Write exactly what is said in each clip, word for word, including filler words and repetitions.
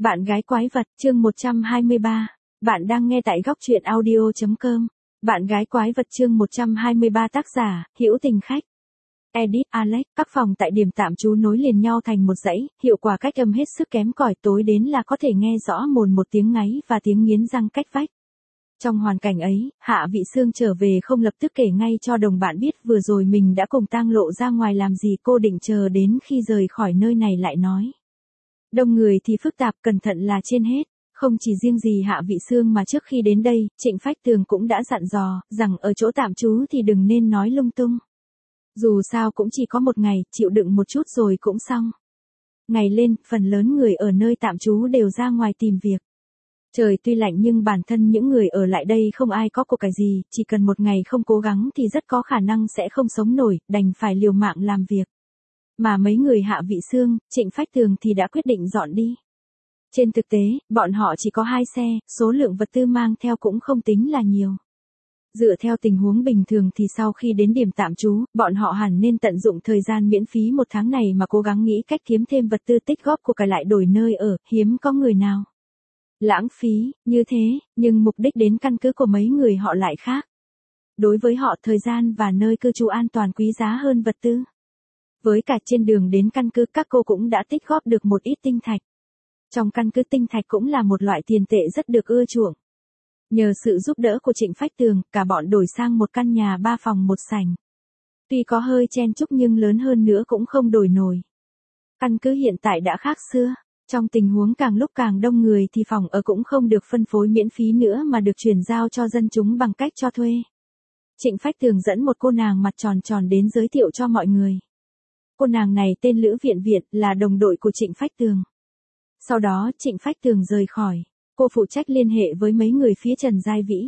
Bạn gái quái vật, chương một trăm hai mươi ba. Bạn đang nghe tại góc truyện audio chấm com. Bạn gái quái vật chương một trăm hai mươi ba, tác giả, Hữu Tình Khách. Edit, Alex, các phòng tại điểm tạm trú nối liền nhau thành một dãy, hiệu quả cách âm hết sức kém cỏi, tối đến là có thể nghe rõ mồn một tiếng ngáy và tiếng nghiến răng cách vách. Trong hoàn cảnh ấy, Hạ Vị Sương trở về không lập tức kể ngay cho đồng bạn biết vừa rồi mình đã cùng Tang Lộ ra ngoài làm gì, cô định chờ đến khi rời khỏi nơi này lại nói. Đông người thì phức tạp, cẩn thận là trên hết. Không chỉ riêng gì Hạ Vị Sương mà trước khi đến đây, Trịnh Phách Tường cũng đã dặn dò, rằng ở chỗ tạm trú thì đừng nên nói lung tung. Dù sao cũng chỉ có một ngày, chịu đựng một chút rồi cũng xong. Ngày lên, phần lớn người ở nơi tạm trú đều ra ngoài tìm việc. Trời tuy lạnh nhưng bản thân những người ở lại đây không ai có của cải gì, chỉ cần một ngày không cố gắng thì rất có khả năng sẽ không sống nổi, đành phải liều mạng làm việc. Mà mấy người Hạ Vị Sương, Trịnh Phách Tường thì đã quyết định dọn đi. Trên thực tế, bọn họ chỉ có hai xe, số lượng vật tư mang theo cũng không tính là nhiều. Dựa theo tình huống bình thường thì sau khi đến điểm tạm trú, bọn họ hẳn nên tận dụng thời gian miễn phí một tháng này mà cố gắng nghĩ cách kiếm thêm vật tư tích góp của cải lại đổi nơi ở, hiếm có người nào lãng phí như thế, nhưng mục đích đến căn cứ của mấy người họ lại khác. Đối với họ, thời gian và nơi cư trú an toàn quý giá hơn vật tư. Với cả trên đường đến căn cứ, các cô cũng đã tích góp được một ít tinh thạch. Trong căn cứ, tinh thạch cũng là một loại tiền tệ rất được ưa chuộng. Nhờ sự giúp đỡ của Trịnh Phách Tường, cả bọn đổi sang một căn nhà ba phòng một sảnh. Tuy có hơi chen chúc nhưng lớn hơn nữa cũng không đổi nổi. Căn cứ hiện tại đã khác xưa. Trong tình huống càng lúc càng đông người thì phòng ở cũng không được phân phối miễn phí nữa mà được chuyển giao cho dân chúng bằng cách cho thuê. Trịnh Phách Tường dẫn một cô nàng mặt tròn tròn đến giới thiệu cho mọi người. Cô nàng này tên Lữ Viện Viện, là đồng đội của Trịnh Phách Tường. Sau đó Trịnh Phách Tường rời khỏi, cô phụ trách liên hệ với mấy người phía Trần Giai Vĩ.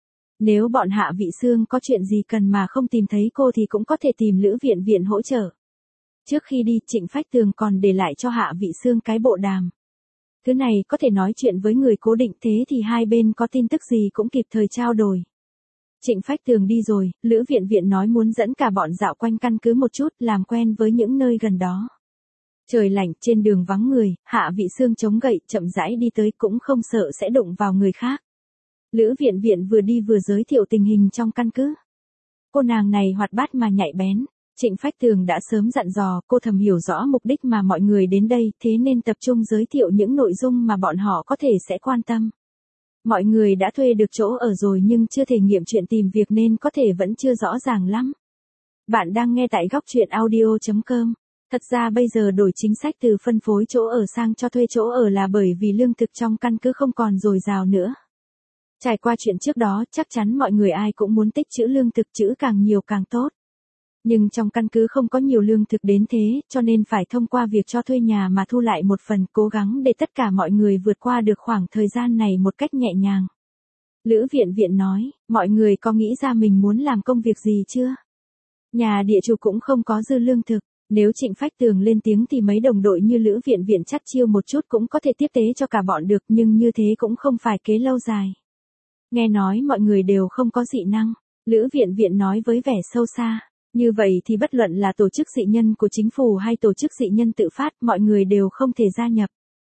Nếu bọn Hạ Vị Sương có chuyện gì cần mà không tìm thấy cô thì cũng có thể tìm Lữ Viện Viện hỗ trợ. Trước khi đi, Trịnh Phách Tường còn để lại cho Hạ Vị Sương cái bộ đàm. Thứ này có thể nói chuyện với người cố định, thế thì hai bên có tin tức gì cũng kịp thời trao đổi. Trịnh Phách Tường đi rồi, Lữ Viện Viện nói muốn dẫn cả bọn dạo quanh căn cứ một chút, làm quen với những nơi gần đó. Trời lạnh, trên đường vắng người, Hạ Vị Sương chống gậy, chậm rãi đi tới, cũng không sợ sẽ đụng vào người khác. Lữ Viện Viện vừa đi vừa giới thiệu tình hình trong căn cứ. Cô nàng này hoạt bát mà nhạy bén. Trịnh Phách Tường đã sớm dặn dò, cô thầm hiểu rõ mục đích mà mọi người đến đây, thế nên tập trung giới thiệu những nội dung mà bọn họ có thể sẽ quan tâm. Mọi người đã thuê được chỗ ở rồi nhưng chưa thể nghiệm chuyện tìm việc nên có thể vẫn chưa rõ ràng lắm. Bạn đang nghe tại góc truyện audio chấm com. Thật ra bây giờ đổi chính sách từ phân phối chỗ ở sang cho thuê chỗ ở là bởi vì lương thực trong căn cứ không còn dồi dào nữa. Trải qua chuyện trước đó, chắc chắn mọi người ai cũng muốn tích trữ lương thực, trữ càng nhiều càng tốt. Nhưng trong căn cứ không có nhiều lương thực đến thế, cho nên phải thông qua việc cho thuê nhà mà thu lại một phần, cố gắng để tất cả mọi người vượt qua được khoảng thời gian này một cách nhẹ nhàng. Lữ Viện Viện nói, mọi người có nghĩ ra mình muốn làm công việc gì chưa? Nhà địa chủ cũng không có dư lương thực, nếu Trịnh Phách Tường lên tiếng thì mấy đồng đội như Lữ Viện Viện chắt chiêu một chút cũng có thể tiếp tế cho cả bọn được, nhưng như thế cũng không phải kế lâu dài. Nghe nói mọi người đều không có dị năng, Lữ Viện Viện nói với vẻ sâu xa. Như vậy thì bất luận là tổ chức dị nhân của chính phủ hay tổ chức dị nhân tự phát, mọi người đều không thể gia nhập.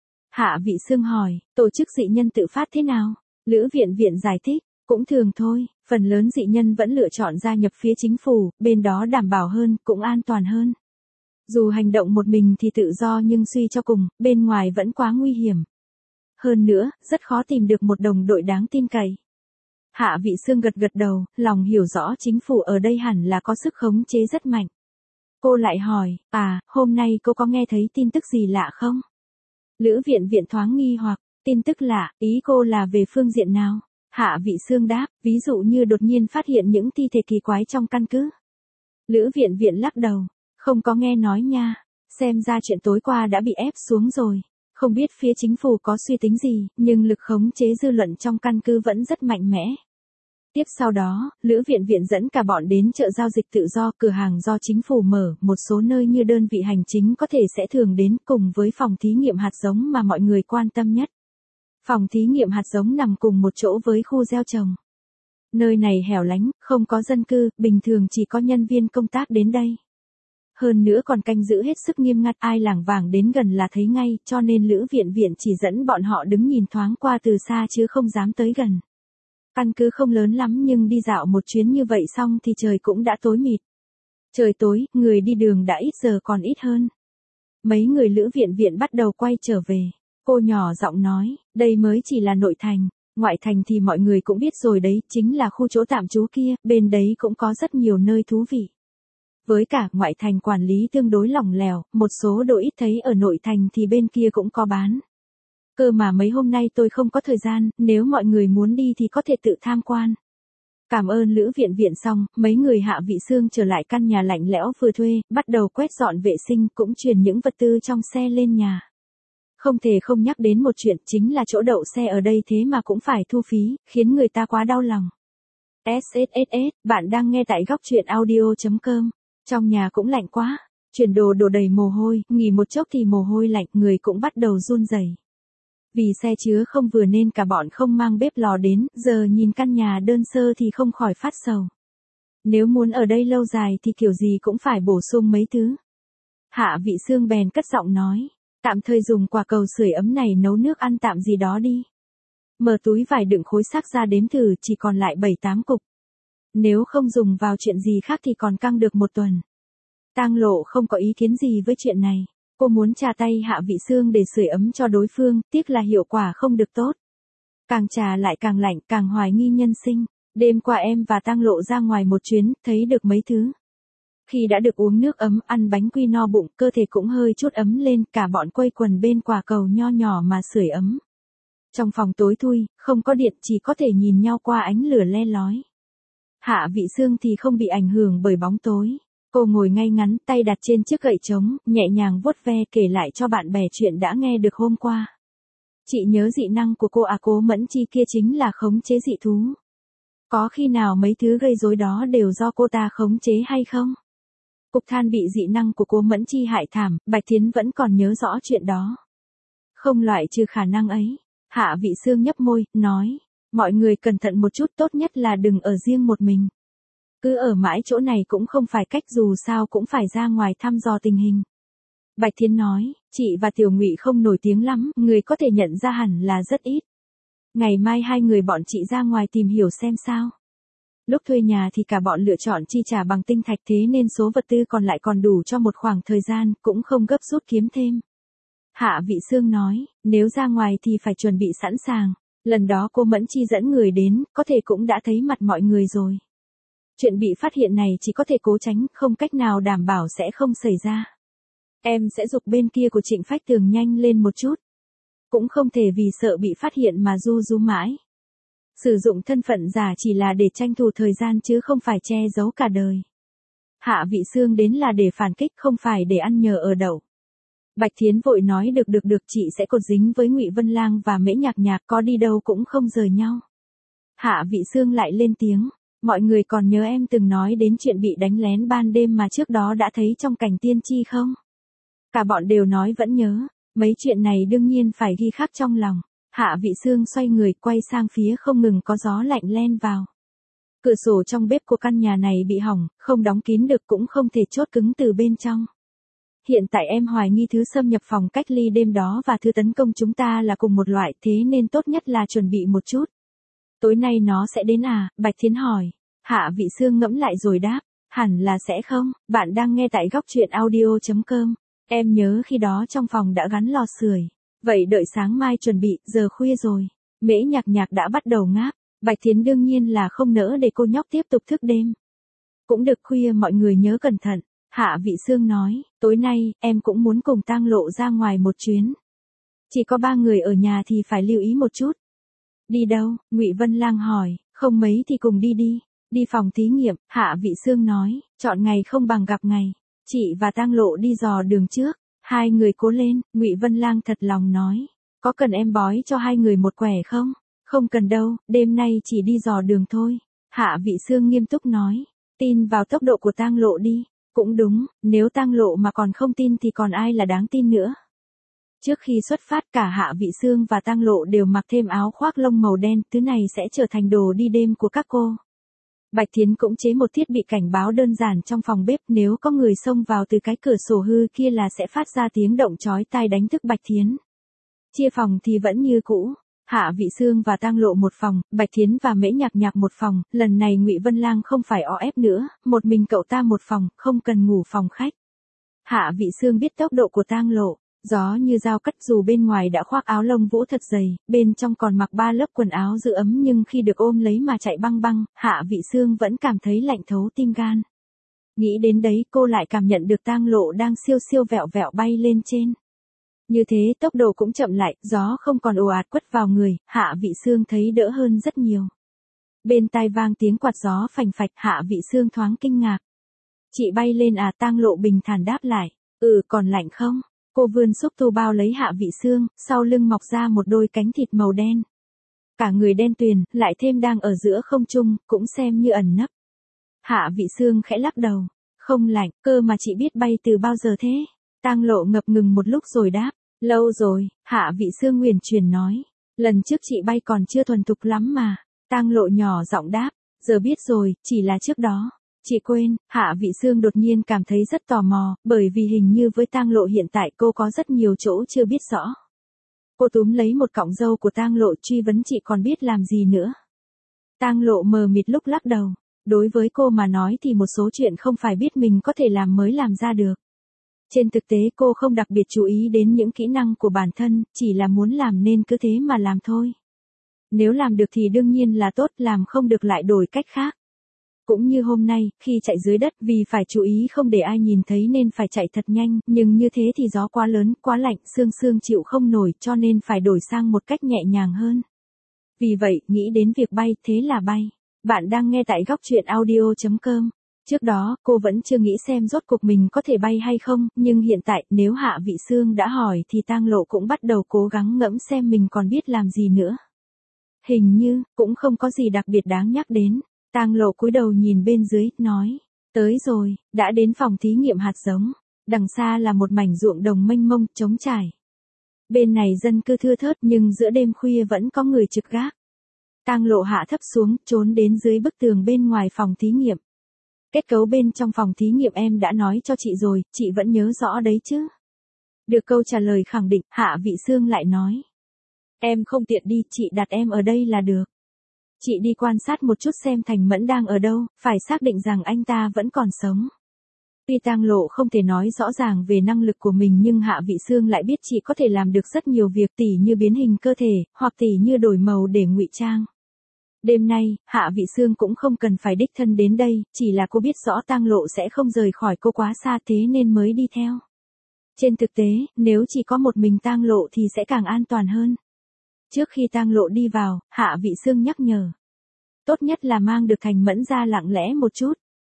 Hạ Vị Sương hỏi, tổ chức dị nhân tự phát thế nào? Lữ Viện Viện giải thích, cũng thường thôi, phần lớn dị nhân vẫn lựa chọn gia nhập phía chính phủ, bên đó đảm bảo hơn, cũng an toàn hơn. Dù hành động một mình thì tự do nhưng suy cho cùng, bên ngoài vẫn quá nguy hiểm. Hơn nữa, rất khó tìm được một đồng đội đáng tin cậy. Hạ Vị Sương gật gật đầu, lòng hiểu rõ chính phủ ở đây hẳn là có sức khống chế rất mạnh. Cô lại hỏi, à, hôm nay cô có nghe thấy tin tức gì lạ không? Lữ Viện Viện thoáng nghi hoặc, tin tức lạ, ý cô là về phương diện nào? Hạ Vị Sương đáp, ví dụ như đột nhiên phát hiện những thi thể kỳ quái trong căn cứ. Lữ Viện Viện lắc đầu, không có nghe nói nha, xem ra chuyện tối qua đã bị ép xuống rồi. Không biết phía chính phủ có suy tính gì, nhưng lực khống chế dư luận trong căn cứ vẫn rất mạnh mẽ. Tiếp sau đó, Lữ Viện Viện dẫn cả bọn đến chợ giao dịch tự do, cửa hàng do chính phủ mở, một số nơi như đơn vị hành chính có thể sẽ thường đến, cùng với phòng thí nghiệm hạt giống mà mọi người quan tâm nhất. Phòng thí nghiệm hạt giống nằm cùng một chỗ với khu gieo trồng. Nơi này hẻo lánh, không có dân cư, bình thường chỉ có nhân viên công tác đến đây. hơn nữa còn canh giữ hết sức nghiêm ngặt, ai lảng vảng đến gần là thấy ngay, cho nên Lữ Viện Viện chỉ dẫn bọn họ đứng nhìn thoáng qua từ xa chứ không dám tới gần. Căn cứ không lớn lắm nhưng đi dạo một chuyến như vậy xong thì trời cũng đã tối mịt. Trời tối, người đi đường đã ít giờ còn ít hơn. Mấy người Lữ Viện Viện bắt đầu quay trở về. Cô nhỏ giọng nói, đây mới chỉ là nội thành, ngoại thành thì mọi người cũng biết rồi đấy, chính là khu chỗ tạm trú kia, bên đấy cũng có rất nhiều nơi thú vị. Với cả ngoại thành quản lý tương đối lỏng lẻo, một số đồ ít thấy ở nội thành thì bên kia cũng có bán. Cơ mà mấy hôm nay tôi không có thời gian, nếu mọi người muốn đi thì có thể tự tham quan. Cảm ơn Lữ Viện Viện xong, mấy người Hạ Vị Xương trở lại căn nhà lạnh lẽo vừa thuê, bắt đầu quét dọn vệ sinh cũng chuyển những vật tư trong xe lên nhà. Không thể không nhắc đến một chuyện chính là chỗ đậu xe ở đây thế mà cũng phải thu phí, khiến người ta quá đau lòng. ét ét ét ét, bạn đang nghe tại góc truyện audio chấm com. Trong nhà cũng lạnh quá, chuyển đồ đổ đầy mồ hôi, nghỉ một chốc thì mồ hôi lạnh, người cũng bắt đầu run rẩy. Vì xe chứa không vừa nên cả bọn không mang bếp lò đến, giờ nhìn căn nhà đơn sơ thì không khỏi phát sầu. Nếu muốn ở đây lâu dài thì kiểu gì cũng phải bổ sung mấy thứ. Hạ Vị Xương bèn cất giọng nói, tạm thời dùng quả cầu sưởi ấm này nấu nước ăn tạm gì đó đi. Mở túi vải đựng khối xác ra đếm thử chỉ còn lại bảy tám cục. Nếu không dùng vào chuyện gì khác thì còn căng được một tuần. Tang Lộ không có ý kiến gì với chuyện này. Cô muốn trà tay Hạ Vị Xương để sưởi ấm cho đối phương, tiếc là hiệu quả không được tốt. Càng trà lại càng lạnh, càng hoài nghi nhân sinh. Đêm qua em và Tang Lộ ra ngoài một chuyến, thấy được mấy thứ. Khi đã được uống nước ấm, ăn bánh quy no bụng, cơ thể cũng hơi chút ấm lên, cả bọn quây quần bên quả cầu nho nhỏ mà sưởi ấm. Trong phòng tối thui, không có điện, chỉ có thể nhìn nhau qua ánh lửa le lói. Hạ Vị Xương thì không bị ảnh hưởng bởi bóng tối. Cô ngồi ngay ngắn, tay đặt trên chiếc gậy trống, nhẹ nhàng vuốt ve kể lại cho bạn bè chuyện đã nghe được hôm qua. Chị nhớ dị năng của cô à, Cố Mẫn Chi kia chính là khống chế dị thú. Có khi nào mấy thứ gây rối đó đều do cô ta khống chế hay không? Cục than bị dị năng của Cố Mẫn Chi hại thảm, Bạch Thiến vẫn còn nhớ rõ chuyện đó. Không loại trừ khả năng ấy. Hạ Vị Xương nhấp môi, nói, mọi người cẩn thận một chút, tốt nhất là đừng ở riêng một mình. Cứ ở mãi chỗ này cũng không phải cách, dù sao cũng phải ra ngoài thăm dò tình hình. Bạch Thiến nói, chị và Tiểu Ngụy không nổi tiếng lắm, người có thể nhận ra hẳn là rất ít. Ngày mai hai người bọn chị ra ngoài tìm hiểu xem sao. Lúc thuê nhà thì cả bọn lựa chọn chi trả bằng tinh thạch, thế nên số vật tư còn lại còn đủ cho một khoảng thời gian, cũng không gấp rút kiếm thêm. Hạ Vị Xương nói, nếu ra ngoài thì phải chuẩn bị sẵn sàng. Lần đó cô Mẫn Chi dẫn người đến, có thể cũng đã thấy mặt mọi người rồi. Chuyện bị phát hiện này chỉ có thể cố tránh, không cách nào đảm bảo sẽ không xảy ra. Em sẽ giục bên kia của Trịnh Phách Tường nhanh lên một chút. Cũng không thể vì sợ bị phát hiện mà du du mãi. Sử dụng thân phận giả chỉ là để tranh thủ thời gian chứ không phải che giấu cả đời. Hạ Vị Xương đến là để phản kích, không phải để ăn nhờ ở đậu. Bạch Thiến vội nói được được được, chị sẽ cột dính với Ngụy Vân Lang và Mễ Nhạc Nhạc, có đi đâu cũng không rời nhau. Hạ Vị Xương lại lên tiếng, mọi người còn nhớ em từng nói đến chuyện bị đánh lén ban đêm mà trước đó đã thấy trong cảnh tiên tri không? Cả bọn đều nói vẫn nhớ, mấy chuyện này đương nhiên phải ghi khắc trong lòng. Hạ Vị Xương xoay người quay sang phía không ngừng có gió lạnh len vào. Cửa sổ trong bếp của căn nhà này bị hỏng, không đóng kín được cũng không thể chốt cứng từ bên trong. Hiện tại em hoài nghi thứ xâm nhập phòng cách ly đêm đó và thứ tấn công chúng ta là cùng một loại, thế nên tốt nhất là chuẩn bị một chút. Tối nay nó sẽ đến à? Bạch Thiến hỏi. Hạ Vị Xương ngẫm lại rồi đáp, hẳn là sẽ không, bạn đang nghe tại góc truyện audio chấm com. Em nhớ khi đó trong phòng đã gắn lò sưởi. Vậy đợi sáng mai chuẩn bị, giờ khuya rồi. Mễ Nhạc Nhạc đã bắt đầu ngáp. Bạch Thiến đương nhiên là không nỡ để cô nhóc tiếp tục thức đêm. Cũng được, khuya mọi người nhớ cẩn thận. Hạ Vị Xương nói, tối nay, em cũng muốn cùng Tang Lộ ra ngoài một chuyến. Chỉ có ba người ở nhà thì phải lưu ý một chút. Đi đâu? Ngụy Vân Lang hỏi, không mấy thì cùng đi đi. Đi phòng thí nghiệm, Hạ Vị Xương nói, chọn ngày không bằng gặp ngày. Chị và Tang Lộ đi dò đường trước. Hai người cố lên, Ngụy Vân Lang thật lòng nói, có cần em bói cho hai người một quẻ không? Không cần đâu, đêm nay chỉ đi dò đường thôi. Hạ Vị Xương nghiêm túc nói, tin vào tốc độ của Tang Lộ đi. Cũng đúng, nếu Tang Lộ mà còn không tin thì còn ai là đáng tin nữa. Trước khi xuất phát cả Hạ Vị Xương và Tang Lộ đều mặc thêm áo khoác lông màu đen, thứ này sẽ trở thành đồ đi đêm của các cô. Bạch Thiến cũng chế một thiết bị cảnh báo đơn giản trong phòng bếp, nếu có người xông vào từ cái cửa sổ hư kia là sẽ phát ra tiếng động chói tai đánh thức Bạch Thiến. Chia phòng thì vẫn như cũ, Hạ Vị Xương và Tang Lộ một phòng, Bạch Thiến và Mễ Nhạc Nhạc một phòng, lần này Ngụy Vân Lang không phải o ép nữa, một mình cậu ta một phòng, không cần ngủ phòng khách. Hạ Vị Xương biết tốc độ của Tang Lộ, gió như dao cắt, dù bên ngoài đã khoác áo lông vũ thật dày, bên trong còn mặc ba lớp quần áo giữ ấm, nhưng khi được ôm lấy mà chạy băng băng, Hạ Vị Xương vẫn cảm thấy lạnh thấu tim gan. Nghĩ đến đấy cô lại cảm nhận được Tang Lộ đang siêu siêu vẹo vẹo bay lên trên. Như thế tốc độ cũng chậm lại, gió không còn ồ ạt quất vào người, Hạ Vị Xương thấy đỡ hơn rất nhiều. Bên tai vang tiếng quạt gió phành phạch, Hạ Vị Xương thoáng kinh ngạc. Chị bay lên à? Tang Lộ bình thản đáp lại. Ừ, còn lạnh không? Cô vươn xúc tu bao lấy Hạ Vị Xương, sau lưng mọc ra một đôi cánh thịt màu đen. Cả người đen tuyền, lại thêm đang ở giữa không trung, cũng xem như ẩn nấp. Hạ Vị Xương khẽ lắc đầu. Không lạnh, cơ mà chị biết bay từ bao giờ thế? Tang Lộ ngập ngừng một lúc rồi đáp. Lâu rồi, Hạ Vị Xương nguyền truyền nói. Lần trước chị bay còn chưa thuần thục lắm mà. Tang Lộ nhỏ giọng đáp. Giờ biết rồi, chỉ là trước đó. Chị quên. Hạ Vị Xương đột nhiên cảm thấy rất tò mò, bởi vì hình như với Tang Lộ hiện tại cô có rất nhiều chỗ chưa biết rõ. Cô túm lấy một cọng râu của Tang Lộ truy vấn chị còn biết làm gì nữa. Tang Lộ mờ mịt lúc lắc đầu. Đối với cô mà nói thì một số chuyện không phải biết mình có thể làm mới làm ra được. Trên thực tế cô không đặc biệt chú ý đến những kỹ năng của bản thân, chỉ là muốn làm nên cứ thế mà làm thôi. Nếu làm được thì đương nhiên là tốt, làm không được lại đổi cách khác. Cũng như hôm nay, khi chạy dưới đất vì phải chú ý không để ai nhìn thấy nên phải chạy thật nhanh, nhưng như thế thì gió quá lớn, quá lạnh, xương xương chịu không nổi cho nên phải đổi sang một cách nhẹ nhàng hơn. Vì vậy, nghĩ đến việc bay, thế là bay. Bạn đang nghe tại góc truyện audio chấm com. Trước đó, cô vẫn chưa nghĩ xem rốt cuộc mình có thể bay hay không, nhưng hiện tại, nếu Hạ Vị Xương đã hỏi thì Tang Lộ cũng bắt đầu cố gắng ngẫm xem mình còn biết làm gì nữa. Hình như, cũng không có gì đặc biệt đáng nhắc đến. Tang Lộ cúi đầu nhìn bên dưới, nói. Tới rồi, đã đến phòng thí nghiệm hạt giống. Đằng xa là một mảnh ruộng đồng mênh mông, trống trải. Bên này dân cư thưa thớt nhưng giữa đêm khuya vẫn có người trực gác. Tang Lộ hạ thấp xuống, trốn đến dưới bức tường bên ngoài phòng thí nghiệm. Kết cấu bên trong phòng thí nghiệm em đã nói cho chị rồi, chị vẫn nhớ rõ đấy chứ. Được câu trả lời khẳng định, Hạ Vị Xương lại nói. Em không tiện đi, chị đặt em ở đây là được. Chị đi quan sát một chút xem Thành Mẫn đang ở đâu, phải xác định rằng anh ta vẫn còn sống. Tuy Tang Lộ không thể nói rõ ràng về năng lực của mình nhưng Hạ Vị Xương lại biết chị có thể làm được rất nhiều việc, tỉ như biến hình cơ thể, hoặc tỉ như đổi màu để ngụy trang. Đêm nay, Hạ Vị Xương cũng không cần phải đích thân đến đây, chỉ là cô biết rõ Tang Lộ sẽ không rời khỏi cô quá xa thế nên mới đi theo. Trên thực tế, nếu chỉ có một mình Tang Lộ thì sẽ càng an toàn hơn. Trước khi Tang Lộ đi vào, Hạ Vị Xương nhắc nhở. Tốt nhất là mang được Thành Mẫn ra lặng lẽ một chút.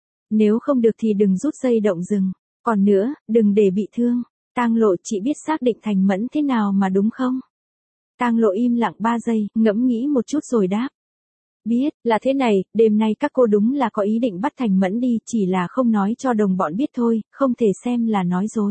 Nếu không được thì đừng rút dây động rừng. Còn nữa, đừng để bị thương. Tang Lộ, chị biết xác định Thành Mẫn thế nào mà đúng không? Tang Lộ im lặng ba giây, ngẫm nghĩ một chút rồi đáp. Biết, là thế này, đêm nay các cô đúng là có ý định bắt Thành Mẫn đi, chỉ là không nói cho đồng bọn biết thôi, không thể xem là nói dối.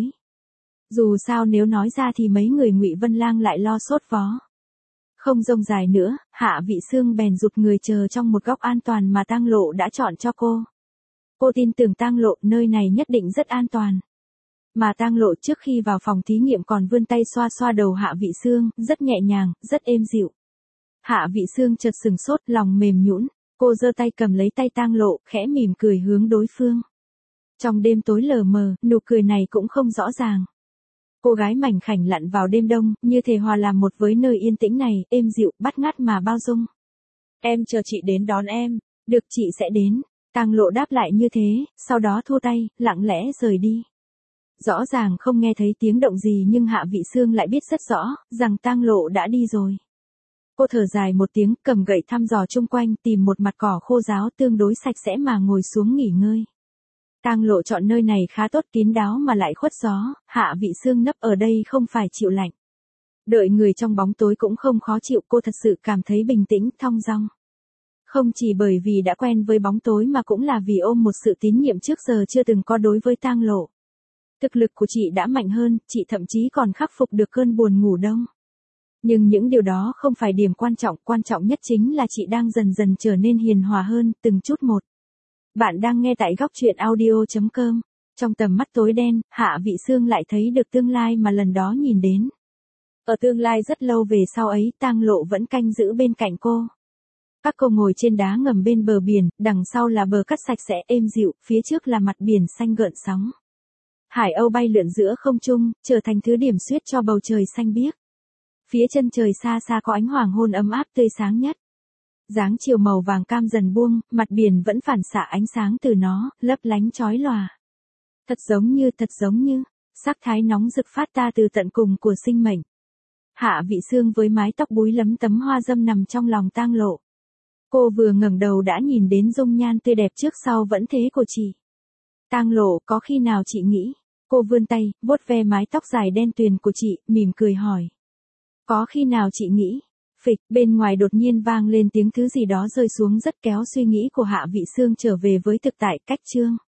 Dù sao nếu nói ra thì mấy người Ngụy Vân Lang lại lo sốt vó. Không rông dài nữa, Hạ Vị Xương bèn giục người chờ trong một góc an toàn mà Tang Lộ đã chọn cho cô. Cô tin tưởng Tang Lộ, nơi này nhất định rất an toàn. Mà Tang Lộ trước khi vào phòng thí nghiệm còn vươn tay xoa xoa đầu Hạ Vị Xương, rất nhẹ nhàng, rất êm dịu. Hạ Vị Xương chợt sừng sốt, lòng mềm nhũn, cô giơ tay cầm lấy tay Tang Lộ, khẽ mỉm cười hướng đối phương. Trong đêm tối lờ mờ, nụ cười này cũng không rõ ràng. Cô gái mảnh khảnh lặn vào đêm đông, như thể hòa làm một với nơi yên tĩnh này, êm dịu, bắt ngát mà bao dung. Em chờ chị đến đón em. Được, chị sẽ đến. Tang Lộ đáp lại như thế, sau đó thu tay, lặng lẽ rời đi. Rõ ràng không nghe thấy tiếng động gì nhưng Hạ Vị Xương lại biết rất rõ, rằng Tang Lộ đã đi rồi. Cô thở dài một tiếng, cầm gậy thăm dò chung quanh, tìm một mặt cỏ khô ráo tương đối sạch sẽ mà ngồi xuống nghỉ ngơi. Tang Lộ chọn nơi này khá tốt, kín đáo mà lại khuất gió, Hạ Vị Xương nấp ở đây không phải chịu lạnh. Đợi người trong bóng tối cũng không khó chịu, cô thật sự cảm thấy bình tĩnh, thong dong. Không chỉ bởi vì đã quen với bóng tối mà cũng là vì ôm một sự tín nhiệm trước giờ chưa từng có đối với Tang Lộ. Thực lực của chị đã mạnh hơn, chị thậm chí còn khắc phục được cơn buồn ngủ đông. Nhưng những điều đó không phải điểm quan trọng, quan trọng nhất chính là chị đang dần dần trở nên hiền hòa hơn, từng chút một. Bạn đang nghe tại góc truyện audio.com. Trong tầm mắt tối đen, Hạ Vị Sương lại thấy được tương lai mà lần đó nhìn đến. Ở tương lai rất lâu về sau ấy, Tang Lộ vẫn canh giữ bên cạnh cô. Các cô ngồi trên đá ngầm bên bờ biển, đằng sau là bờ cát sạch sẽ êm dịu, phía trước là mặt biển xanh gợn sóng. Hải âu bay lượn giữa không trung, trở thành thứ điểm xuyết cho bầu trời xanh biếc. Phía chân trời xa xa có ánh hoàng hôn ấm áp tươi sáng nhất. Dáng chiều màu vàng cam dần buông, mặt biển vẫn phản xạ ánh sáng từ nó, lấp lánh chói lòa. Thật giống như, thật giống như, sắc thái nóng rực phát ra từ tận cùng của sinh mệnh. Hạ Vị Sương với mái tóc búi lấm tấm hoa dâm nằm trong lòng Tang Lộ. Cô vừa ngẩng đầu đã nhìn đến dung nhan tươi đẹp trước sau vẫn thế của chị. Tang Lộ, có khi nào chị nghĩ? Cô vươn tay, vuốt ve mái tóc dài đen tuyền của chị, mỉm cười hỏi. Có khi nào chị nghĩ? Phịch, bên ngoài đột nhiên vang lên tiếng thứ gì đó rơi xuống rất kéo suy nghĩ của Hạ Vị Sương trở về với thực tại. Cách chương